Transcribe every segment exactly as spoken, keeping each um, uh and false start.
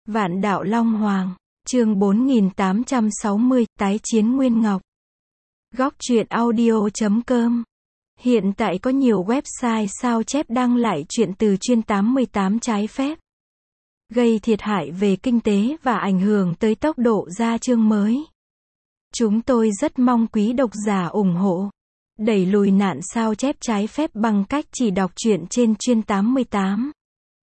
Vạn đạo Long Hoàng, chương bốn nghìn tám trăm sáu mươi, tái chiến Nguyên Ngọc. Góc truyện audio chấm com. Hiện tại có nhiều website sao chép đăng lại truyện từ chuyên tám mươi tám trái phép, gây thiệt hại về kinh tế và ảnh hưởng tới tốc độ ra chương mới. Chúng tôi rất mong quý độc giả ủng hộ, đẩy lùi nạn sao chép trái phép bằng cách chỉ đọc truyện trên chuyên tám mươi tám.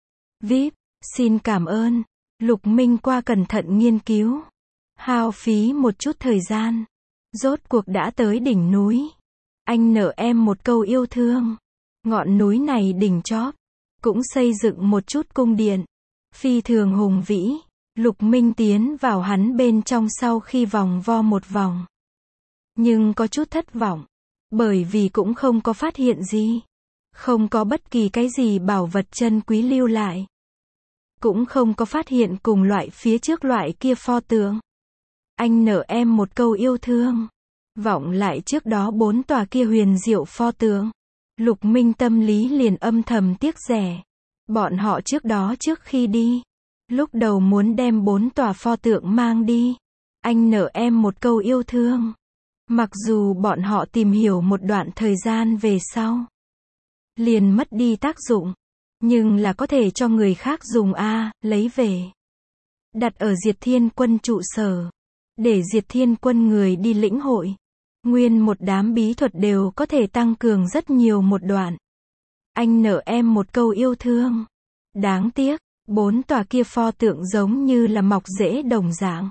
vê i pê, xin cảm ơn. Lục Minh qua cẩn thận nghiên cứu, hao phí một chút thời gian, rốt cuộc đã tới đỉnh núi. Anh nợ em một câu yêu thương. Ngọn núi này đỉnh chóp, cũng xây dựng một chút cung điện, phi thường hùng vĩ. Lục Minh tiến vào hắn bên trong sau khi vòng vo một vòng. Nhưng có chút thất vọng, bởi vì cũng không có phát hiện gì. Không có bất kỳ cái gì bảo vật chân quý lưu lại. Cũng không có phát hiện cùng loại phía trước loại kia pho tượng. Anh nợ em một câu yêu thương. Vọng lại trước đó bốn tòa kia huyền diệu pho tượng. Lục Minh tâm lý liền âm thầm tiếc rẻ. Bọn họ trước đó trước khi đi, lúc đầu muốn đem bốn tòa pho tượng mang đi. Anh nợ em một câu yêu thương. Mặc dù bọn họ tìm hiểu một đoạn thời gian về sau, liền mất đi tác dụng. Nhưng là có thể cho người khác dùng a, lấy về. Đặt ở Diệt Thiên Quân trụ sở. Để Diệt Thiên Quân người đi lĩnh hội. Nguyên một đám bí thuật đều có thể tăng cường rất nhiều một đoạn. Anh nợ em một câu yêu thương. Đáng tiếc, bốn tòa kia pho tượng giống như là mọc rễ đồng dạng.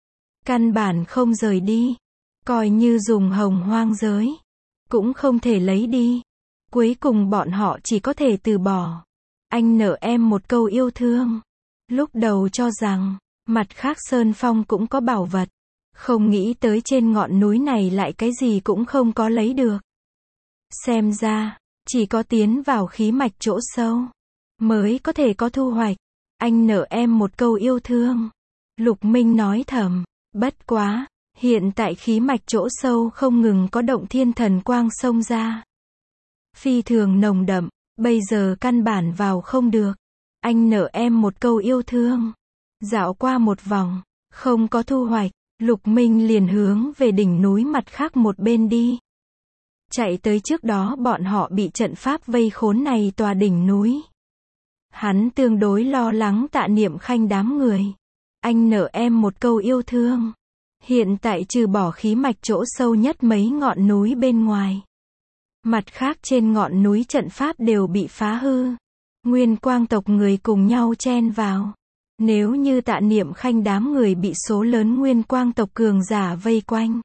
Căn bản không rời đi. Coi như dùng hồng hoang giới, cũng không thể lấy đi. Cuối cùng bọn họ chỉ có thể từ bỏ. Anh nợ em một câu yêu thương. Lúc đầu cho rằng, mặt khác Sơn Phong cũng có bảo vật. Không nghĩ tới trên ngọn núi này lại cái gì cũng không có lấy được. Xem ra, chỉ có tiến vào khí mạch chỗ sâu, mới có thể có thu hoạch. Anh nợ em một câu yêu thương. Lục Minh nói thầm, bất quá, hiện tại khí mạch chỗ sâu không ngừng có động thiên thần quang xông ra. Phi thường nồng đậm. Bây giờ căn bản vào không được. Anh nợ em một câu yêu thương. Dạo qua một vòng, không có thu hoạch, Lục Minh liền hướng về đỉnh núi mặt khác một bên đi. Chạy tới trước đó bọn họ bị trận pháp vây khốn này tòa đỉnh núi. Hắn tương đối lo lắng Tạ Niệm Khanh đám người. Anh nợ em một câu yêu thương. Hiện tại trừ bỏ khí mạch chỗ sâu nhất mấy ngọn núi bên ngoài, mặt khác trên ngọn núi trận pháp đều bị phá hư. Nguyên Quang tộc người cùng nhau chen vào. Nếu như Tạ Niệm Khanh đám người bị số lớn Nguyên Quang tộc cường giả vây quanh,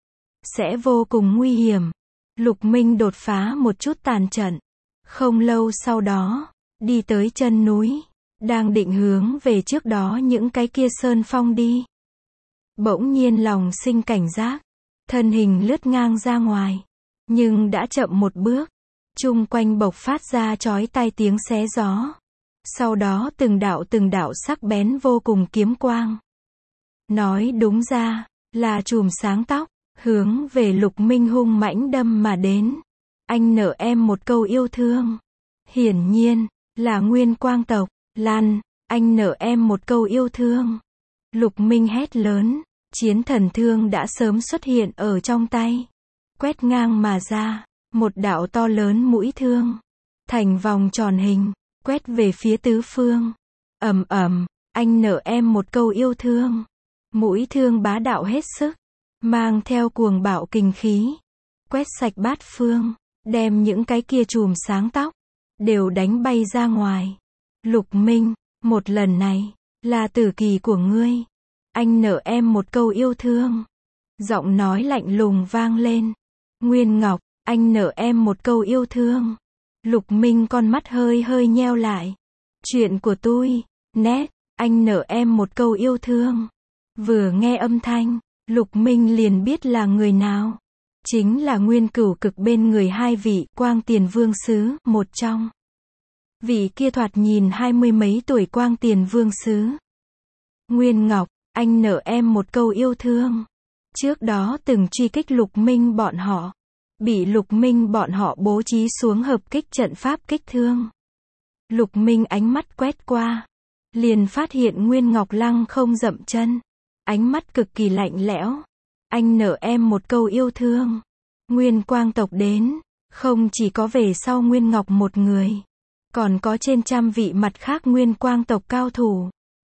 sẽ vô cùng nguy hiểm. Lục Minh đột phá một chút tàn trận. Không lâu sau đó, đi tới chân núi, đang định hướng về trước đó những cái kia sơn phong đi. Bỗng nhiên lòng sinh cảnh giác, thân hình lướt ngang ra ngoài. Nhưng đã chậm một bước, chung quanh bộc phát ra chói tai tiếng xé gió. Sau đó từng đạo từng đạo sắc bén vô cùng kiếm quang. Nói đúng ra, là chùm sáng tóc, hướng về Lục Minh hung mãnh đâm mà đến. Anh nợ em một câu yêu thương. Hiển nhiên, là Nguyên Quang tộc. Lan, anh nợ em một câu yêu thương. Lục Minh hét lớn, chiến thần thương đã sớm xuất hiện ở trong tay. Quét ngang mà ra, một đạo to lớn mũi thương, thành vòng tròn hình, quét về phía tứ phương. Ầm ầm, anh nợ em một câu yêu thương. Mũi thương bá đạo hết sức, mang theo cuồng bạo kinh khí, quét sạch bát phương, đem những cái kia chùm sáng tóc đều đánh bay ra ngoài. Lục Minh, một lần này là tử kỳ của ngươi. Anh nợ em một câu yêu thương. Giọng nói lạnh lùng vang lên. Nguyên Ngọc, anh nợ em một câu yêu thương. Lục Minh con mắt hơi hơi nheo lại. Chuyện của tôi, nét, anh nợ em một câu yêu thương. Vừa nghe âm thanh, Lục Minh liền biết là người nào. Chính là Nguyên Cửu Cực bên người hai vị Quang Tiền Vương Sứ, một trong. Vị kia thoạt nhìn hai mươi mấy tuổi Quang Tiền Vương Sứ. Nguyên Ngọc, anh nợ em một câu yêu thương. Trước đó từng truy kích Lục Minh bọn họ, bị Lục Minh bọn họ bố trí xuống hợp kích trận pháp kích thương. Lục Minh ánh mắt quét qua, liền phát hiện Nguyên Ngọc Lăng không dậm chân. Ánh mắt cực kỳ lạnh lẽo. Anh nợ em một câu yêu thương. Nguyên Quang tộc đến, không chỉ có về sau Nguyên Ngọc một người, còn có trên trăm vị mặt khác Nguyên Quang tộc cao thủ.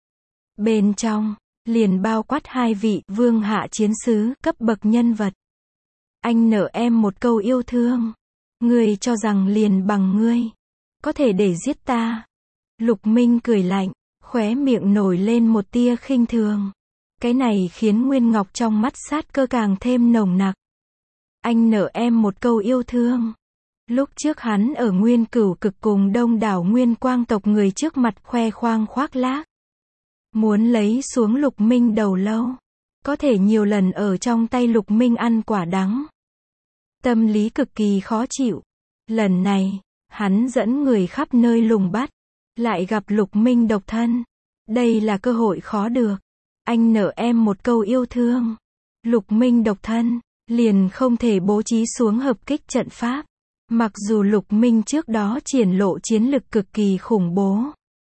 Bên trong, liền bao quát hai vị vương hạ chiến sứ cấp bậc nhân vật. Anh nợ em một câu yêu thương. Ngươi cho rằng liền bằng ngươi có thể để giết ta. Lục Minh cười lạnh, khóe miệng nổi lên một tia khinh thường. Cái này khiến Nguyên Ngọc trong mắt sát cơ càng thêm nồng nặc. Anh nợ em một câu yêu thương. Lúc trước hắn ở Nguyên Cửu Cực cùng đông đảo Nguyên Quang tộc người trước mặt khoe khoang khoác lác, muốn lấy xuống Lục Minh đầu lâu. Có thể nhiều lần ở trong tay Lục Minh ăn quả đắng. Tâm lý cực kỳ khó chịu. Lần này, hắn dẫn người khắp nơi lùng bắt, lại gặp Lục Minh độc thân. Đây là cơ hội khó được. Anh nợ em một câu yêu thương. Lục Minh độc thân, liền không thể bố trí xuống hợp kích trận pháp. Mặc dù Lục Minh trước đó triển lộ chiến lực cực kỳ khủng bố,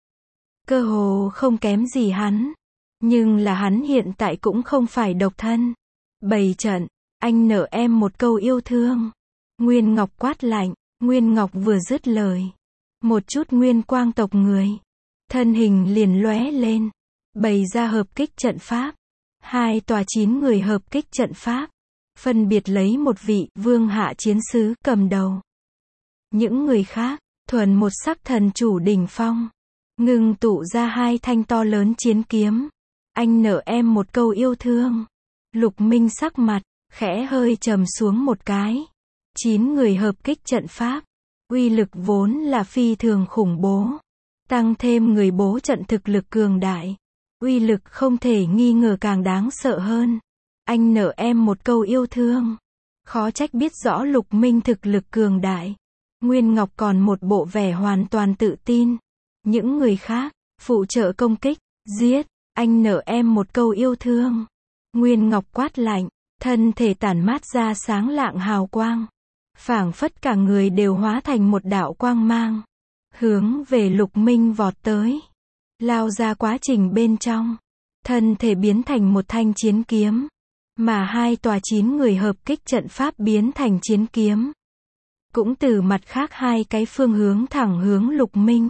cơ hồ không kém gì hắn, nhưng là hắn hiện tại cũng không phải độc thân. Bày trận, anh nợ em một câu yêu thương. Nguyên Ngọc quát lạnh. Nguyên Ngọc vừa dứt lời, một chút Nguyên Quang tộc người, thân hình liền lóe lên, bày ra hợp kích trận pháp. Hai tòa chín người hợp kích trận pháp, phân biệt lấy một vị vương hạ chiến sứ cầm đầu. Những người khác, thuần một sắc thần chủ đỉnh phong, ngưng tụ ra hai thanh to lớn chiến kiếm. Anh nợ em một câu yêu thương. Lục Minh sắc mặt, khẽ hơi trầm xuống một cái. Chín người hợp kích trận pháp, uy lực vốn là phi thường khủng bố. Tăng thêm người bố trận thực lực cường đại, uy lực không thể nghi ngờ càng đáng sợ hơn. Anh nợ em một câu yêu thương. Khó trách biết rõ Lục Minh thực lực cường đại. Nguyên Ngọc còn một bộ vẻ hoàn toàn tự tin. Những người khác, phụ trợ công kích, giết. Anh nợ em một câu yêu thương. Nguyên Ngọc quát lạnh, thân thể tản mát ra sáng lạng hào quang. Phảng phất cả người đều hóa thành một đạo quang mang, hướng về Lục Minh vọt tới. Lao ra quá trình bên trong, thân thể biến thành một thanh chiến kiếm, mà hai tòa chín người hợp kích trận pháp biến thành chiến kiếm, cũng từ mặt khác hai cái phương hướng thẳng hướng Lục Minh.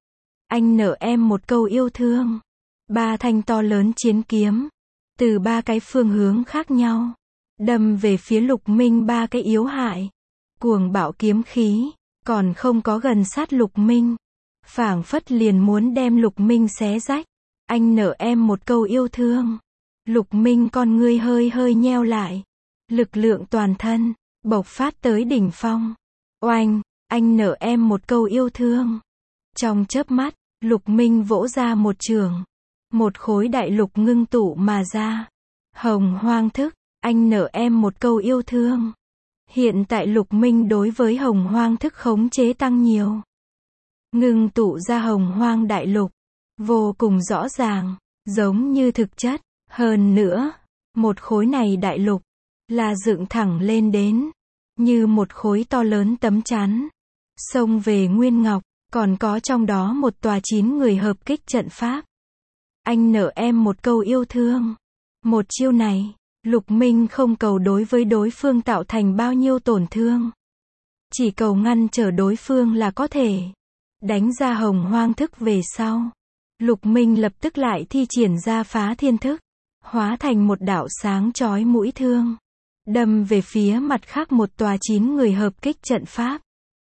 Anh nợ em một câu yêu thương. Ba thanh to lớn chiến kiếm, từ ba cái phương hướng khác nhau, đâm về phía Lục Minh ba cái yếu hại. Cuồng bạo kiếm khí, còn không có gần sát Lục Minh, phảng phất liền muốn đem Lục Minh xé rách. Anh nợ em một câu yêu thương. Lục Minh con ngươi hơi hơi nheo lại, lực lượng toàn thân bộc phát tới đỉnh phong. Oanh, anh nợ em một câu yêu thương. Trong chớp mắt, Lục Minh vỗ ra một trường, một khối đại lục ngưng tụ mà ra. Hồng Hoang thức, anh nợ em một câu yêu thương. Hiện tại Lục Minh đối với Hồng Hoang thức khống chế tăng nhiều. Ngưng tụ ra Hồng Hoang đại lục, vô cùng rõ ràng, giống như thực chất. Hơn nữa, một khối này đại lục, là dựng thẳng lên đến, như một khối to lớn tấm chắn. Xông về Nguyên Ngọc, còn có trong đó một tòa chín người hợp kích trận pháp. Anh nợ em một câu yêu thương. Một chiêu này, Lục Minh không cầu đối với đối phương tạo thành bao nhiêu tổn thương, chỉ cầu ngăn trở đối phương là có thể. Đánh ra Hồng Hoang thức về sau, Lục Minh lập tức lại thi triển ra phá thiên thức, hóa thành một đạo sáng chói mũi thương, đâm về phía mặt khác một tòa chín người hợp kích trận pháp.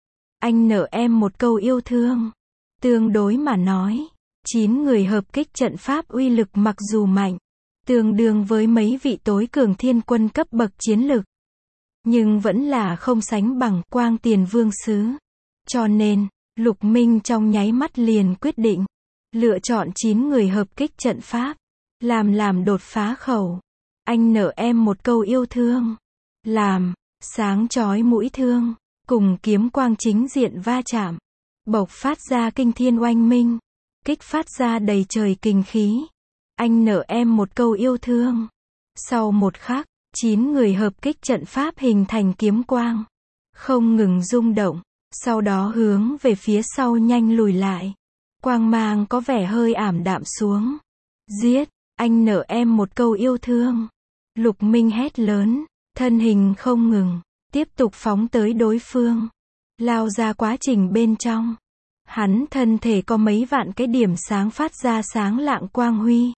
Anh nợ em một câu yêu thương. Tương đối mà nói, chín người hợp kích trận pháp uy lực mặc dù mạnh, tương đương với mấy vị tối cường thiên quân cấp bậc chiến lực, nhưng vẫn là không sánh bằng Quang Tiền Vương Sứ. Cho nên, Lục Minh trong nháy mắt liền quyết định, lựa chọn chín người hợp kích trận pháp, làm làm đột phá khẩu. Anh nợ em một câu yêu thương. Làm, sáng chói mũi thương, cùng kiếm quang chính diện va chạm, bộc phát ra kinh thiên oanh minh, kích phát ra đầy trời kình khí. Anh nợ em một câu yêu thương. Sau một khắc, chín người hợp kích trận pháp hình thành kiếm quang, không ngừng rung động, sau đó hướng về phía sau nhanh lùi lại. quang mang có vẻ hơi ảm đạm xuống. Giết, anh nợ em một câu yêu thương. Lục Minh hét lớn, thân hình không ngừng, tiếp tục phóng tới đối phương. Lao ra quá trình bên trong. Hắn thân thể có mấy vạn cái điểm sáng phát ra sáng lạng quang huy.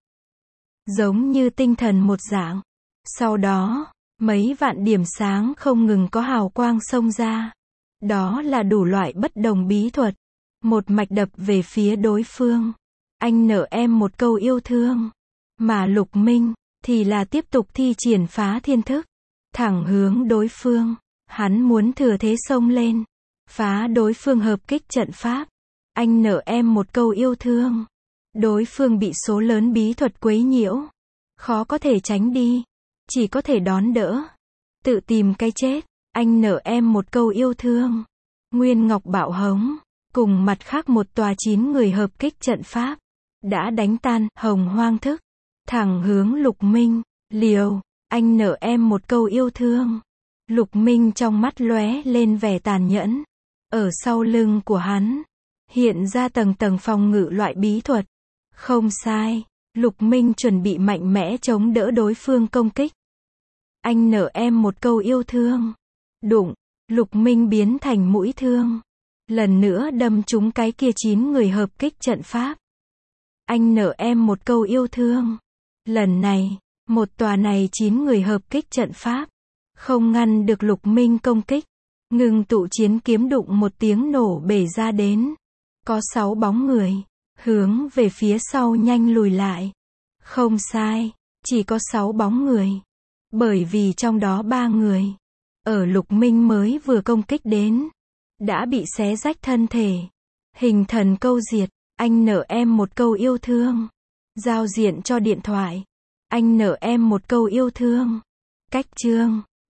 Giống như tinh thần một dạng. Sau đó, mấy vạn điểm sáng không ngừng có hào quang xông ra. Đó là đủ loại bất đồng bí thuật. Một mạch đập về phía đối phương. Anh nợ em một câu yêu thương. Mà Lục Minh, thì là tiếp tục thi triển phá thiên thức. Thẳng hướng đối phương. Hắn muốn thừa thế xông lên. Phá đối phương hợp kích trận pháp. Anh nợ em một câu yêu thương. Đối phương bị số lớn bí thuật quấy nhiễu. Khó có thể tránh đi. Chỉ có thể đón đỡ. Tự tìm cái chết. Anh nợ em một câu yêu thương. Nguyên Ngọc Bạo Hống. Cùng mặt khác một tòa chín người hợp kích trận pháp. Đã đánh tan Hồng Hoang thức. Thẳng hướng Lục Minh. Liều. Anh nợ em một câu yêu thương. Lục Minh trong mắt lóe lên vẻ tàn nhẫn. Ở sau lưng của hắn. Hiện ra tầng tầng phòng ngự loại bí thuật. Không sai. Lục Minh chuẩn bị mạnh mẽ chống đỡ đối phương công kích. Anh nợ em một câu yêu thương. Đụng. Lục Minh biến thành mũi thương. Lần nữa đâm trúng cái kia chín người hợp kích trận pháp. Anh nợ em một câu yêu thương. Lần này, một tòa này chín người hợp kích trận pháp. Không ngăn được Lục Minh công kích. Ngừng tụ chiến kiếm đụng một tiếng nổ bể ra đến. Có sáu bóng người. Hướng về phía sau nhanh lùi lại. Không sai. Chỉ có sáu bóng người. Bởi vì trong đó ba người. Ở Lục Minh mới vừa công kích đến. Đã bị xé rách thân thể. Hình thần câu diệt. Anh nợ em một câu yêu thương. Giao diện cho điện thoại. Anh nợ em một câu yêu thương. Cách chương.